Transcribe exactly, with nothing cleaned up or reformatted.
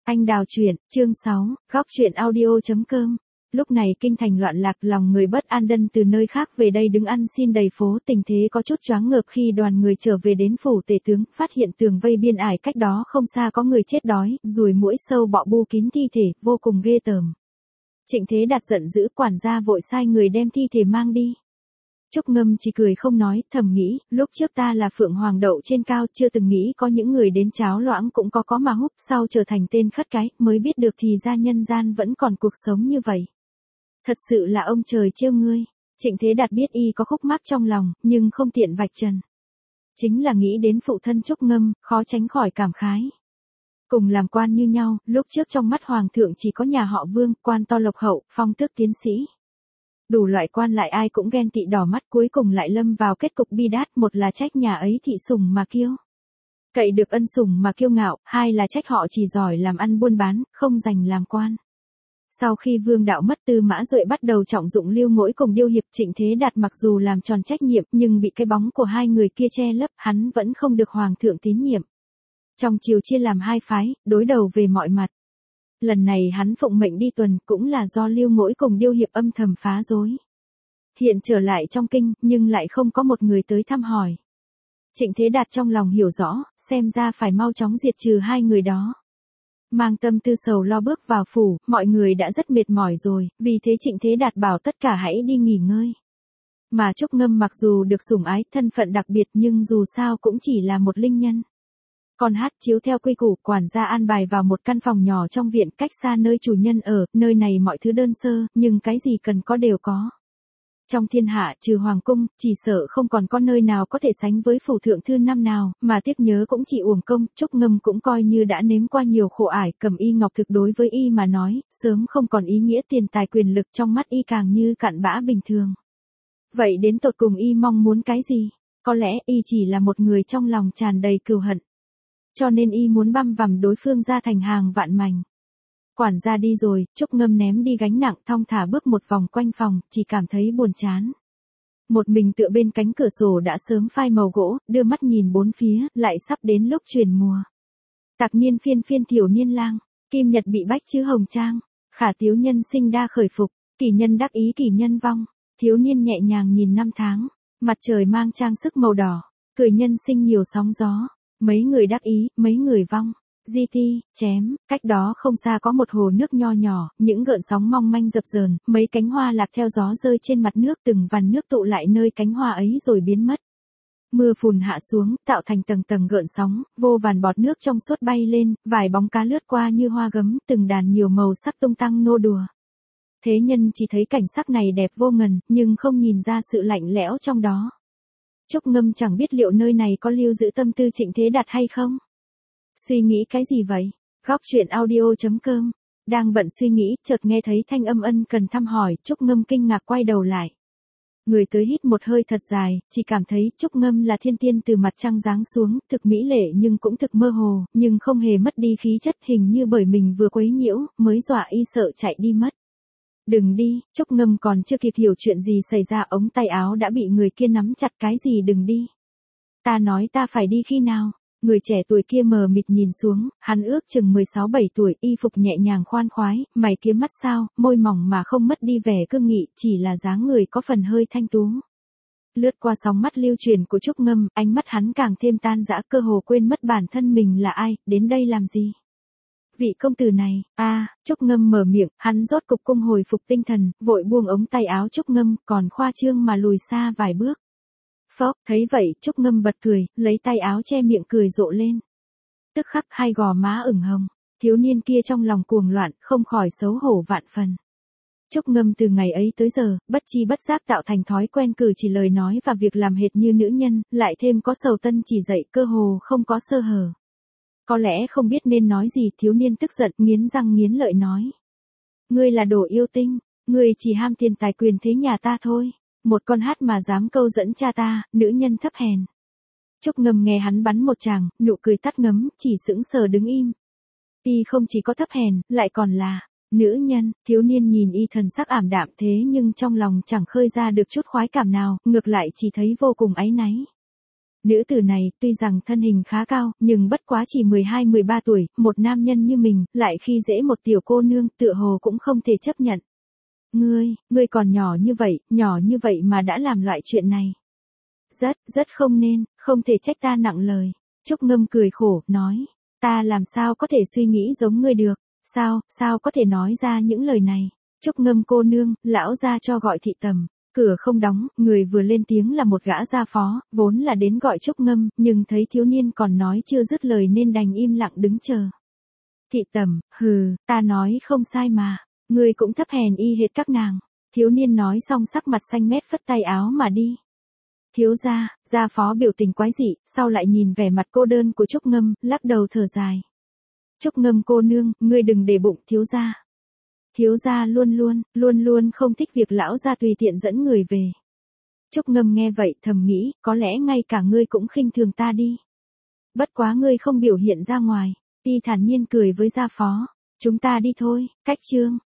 Anh đào truyện, chương sáu, góc truyện audio.com. Lúc này kinh thành loạn lạc, lòng người bất an, đân từ nơi khác về đây đứng ăn xin đầy phố, tình thế có chút choáng ngợp khi đoàn người trở về đến phủ tể tướng, phát hiện tường vây biên ải cách đó không xa có người chết đói, ruồi muỗi sâu bọ bu kín thi thể, vô cùng ghê tởm. Trịnh Thế Đạt giận dữ, quản gia vội sai người đem thi thể mang đi. Trúc Ngâm chỉ cười không nói, thầm nghĩ, lúc trước ta là phượng hoàng đậu trên cao, chưa từng nghĩ có những người đến cháo loãng cũng có có mà húp, sau trở thành tên khất cái, mới biết được thì ra nhân gian vẫn còn cuộc sống như vậy. Thật sự là ông trời trêu ngươi. Trịnh Thế Đạt biết y có khúc mắc trong lòng, nhưng không tiện vạch trần. Chính là nghĩ đến phụ thân Trúc Ngâm, khó tránh khỏi cảm khái. Cùng làm quan như nhau, lúc trước trong mắt hoàng thượng chỉ có nhà họ Vương, quan to lộc hậu, phong tước tiến sĩ. Đủ loại quan lại ai cũng ghen tị đỏ mắt, cuối cùng lại lâm vào kết cục bi đát, một là trách nhà ấy thị sủng mà kiêu cậy được ân sủng mà kiêu ngạo, hai là trách họ chỉ giỏi làm ăn buôn bán, không dành làm quan. Sau khi Vương đạo mất, Tư Mã Duệ bắt đầu trọng dụng Lưu Ngỗi cùng Điêu Hiệp. Trịnh Thế Đạt mặc dù làm tròn trách nhiệm, nhưng bị cái bóng của hai người kia che lấp, hắn vẫn không được hoàng thượng tín nhiệm. Trong triều chia làm hai phái, đối đầu về mọi mặt. Lần này hắn phụng mệnh đi tuần, cũng là do Lưu Ngỗi cùng Điêu Hiệp âm thầm phá rối. Hiện trở lại trong kinh, nhưng lại không có một người tới thăm hỏi. Trịnh Thế Đạt trong lòng hiểu rõ, xem ra phải mau chóng diệt trừ hai người đó. Mang tâm tư sầu lo bước vào phủ, mọi người đã rất mệt mỏi rồi, vì thế Trịnh Thế Đạt bảo tất cả hãy đi nghỉ ngơi. Mà Trúc Ngâm mặc dù được sủng ái, thân phận đặc biệt, nhưng dù sao cũng chỉ là một linh nhân. Còn hát chiếu theo quy củ, quản gia an bài vào một căn phòng nhỏ trong viện, cách xa nơi chủ nhân ở, nơi này mọi thứ đơn sơ, nhưng cái gì cần có đều có. Trong thiên hạ, trừ hoàng cung, chỉ sợ không còn có nơi nào có thể sánh với phủ thượng thư năm nào, mà tiếc nhớ cũng chỉ uổng công. Trúc Ngâm cũng coi như đã nếm qua nhiều khổ ải, Cẩm Y Ngọc Thực đối với y mà nói, sớm không còn ý nghĩa tiền tài quyền lực, trong mắt y càng như cặn bã bình thường. Vậy đến tột cùng y mong muốn cái gì? Có lẽ y chỉ là một người trong lòng tràn đầy cừu hận. Cho nên y muốn băm vằm đối phương ra thành hàng vạn mảnh. Quản gia đi rồi, Trúc Ngâm ném đi gánh nặng, thong thả bước một vòng quanh phòng, chỉ cảm thấy buồn chán. Một mình tựa bên cánh cửa sổ đã sớm phai màu gỗ, đưa mắt nhìn bốn phía, lại sắp đến lúc chuyển mùa. Tạc niên phiên phiên thiểu niên lang, kim nhật bị bách chứ hồng trang, khả tiếu nhân sinh đa khởi phục, kỷ nhân đắc ý kỷ nhân vong, thiếu niên nhẹ nhàng nhìn năm tháng, mặt trời mang trang sức màu đỏ, cười nhân sinh nhiều sóng gió, mấy người đắc ý, mấy người vong. Di ti, chém, cách đó không xa có một hồ nước nho nhỏ, những gợn sóng mong manh dập dờn, mấy cánh hoa lạc theo gió rơi trên mặt nước, từng vằn nước tụ lại nơi cánh hoa ấy rồi biến mất. Mưa phùn hạ xuống, tạo thành tầng tầng gợn sóng, vô vàn bọt nước trong suốt bay lên, vài bóng cá lướt qua như hoa gấm, từng đàn nhiều màu sắc tung tăng nô đùa. Thế nhân chỉ thấy cảnh sắc này đẹp vô ngần, nhưng không nhìn ra sự lạnh lẽo trong đó. Trúc Ngâm chẳng biết liệu nơi này có lưu giữ tâm tư Trịnh Thế Đạt hay không. Suy nghĩ cái gì vậy? Góc truyện audio.com. Đang bận suy nghĩ, chợt nghe thấy thanh âm ân cần thăm hỏi, Trúc Ngâm kinh ngạc quay đầu lại. Người tới hít một hơi thật dài, chỉ cảm thấy Trúc Ngâm là thiên tiên từ mặt trăng giáng xuống, thực mỹ lệ nhưng cũng thực mơ hồ, nhưng không hề mất đi khí chất, hình như bởi mình vừa quấy nhiễu, mới dọa y sợ chạy đi mất. Đừng đi, Trúc Ngâm còn chưa kịp hiểu chuyện gì xảy ra, ống tay áo đã bị người kia nắm chặt. Cái gì đừng đi? Ta nói ta phải đi khi nào? Người trẻ tuổi kia mờ mịt nhìn xuống, hắn ước chừng mười sáu bảy tuổi, y phục nhẹ nhàng khoan khoái, mày kiếm mắt sao, môi mỏng mà không mất đi vẻ cương nghị, chỉ là dáng người có phần hơi thanh tú. Lướt qua sóng mắt lưu truyền của Trúc Ngâm, ánh mắt hắn càng thêm tan rã, cơ hồ quên mất bản thân mình là ai, đến đây làm gì. Vị công tử này, a à, Trúc Ngâm mở miệng, hắn rốt cục cung hồi phục tinh thần, vội buông ống tay áo Trúc Ngâm, còn khoa trương mà lùi xa vài bước. Phốc, thấy vậy, Trúc Ngâm bật cười, lấy tay áo che miệng cười rộ lên. Tức khắc hai gò má ửng hồng, thiếu niên kia trong lòng cuồng loạn, không khỏi xấu hổ vạn phần. Trúc Ngâm từ ngày ấy tới giờ, bất chi bất giác tạo thành thói quen cử chỉ lời nói và việc làm hệt như nữ nhân, lại thêm có Sầu Tân chỉ dạy, cơ hồ không có sơ hở. Có lẽ không biết nên nói gì, thiếu niên tức giận, nghiến răng nghiến lợi nói. Ngươi là đồ yêu tinh, ngươi chỉ ham tiền tài quyền thế nhà ta thôi. Một con hát mà dám câu dẫn cha ta, nữ nhân thấp hèn. Trúc Ngâm nghe hắn bắn một tràng, nụ cười tắt ngấm, chỉ sững sờ đứng im. Y không chỉ có thấp hèn, lại còn là nữ nhân. Thiếu niên nhìn y thần sắc ảm đạm thế nhưng trong lòng chẳng khơi ra được chút khoái cảm nào, ngược lại chỉ thấy vô cùng áy náy. Nữ tử này, tuy rằng thân hình khá cao, nhưng bất quá chỉ mười hai mười ba tuổi, một nam nhân như mình, lại khi dễ một tiểu cô nương, tựa hồ cũng không thể chấp nhận. Ngươi, ngươi còn nhỏ như vậy, nhỏ như vậy mà đã làm loại chuyện này. Rất, rất không nên, không thể trách ta nặng lời. Trúc Ngâm cười khổ, nói, ta làm sao có thể suy nghĩ giống ngươi được, sao, sao có thể nói ra những lời này. Trúc Ngâm cô nương, lão gia cho gọi thị tầm. Cửa không đóng, người vừa lên tiếng là một gã gia phó, vốn là đến gọi Trúc Ngâm, nhưng thấy thiếu niên còn nói chưa dứt lời nên đành im lặng đứng chờ. Thị tầm, hừ, ta nói không sai mà, ngươi cũng thấp hèn y hệt các nàng. Thiếu niên nói xong sắc mặt xanh mét phất tay áo mà đi. Thiếu gia, gia phó biểu tình quái dị, sau lại nhìn vẻ mặt cô đơn của Trúc Ngâm, lắc đầu thở dài. Trúc Ngâm cô nương, ngươi đừng để bụng thiếu gia. Thiếu gia luôn luôn, luôn luôn không thích việc lão gia tùy tiện dẫn người về. Trúc Ngâm nghe vậy thầm nghĩ, có lẽ ngay cả ngươi cũng khinh thường ta đi. Bất quá ngươi không biểu hiện ra ngoài, y thản nhiên cười với gia phó. Chúng ta đi thôi, cách chương.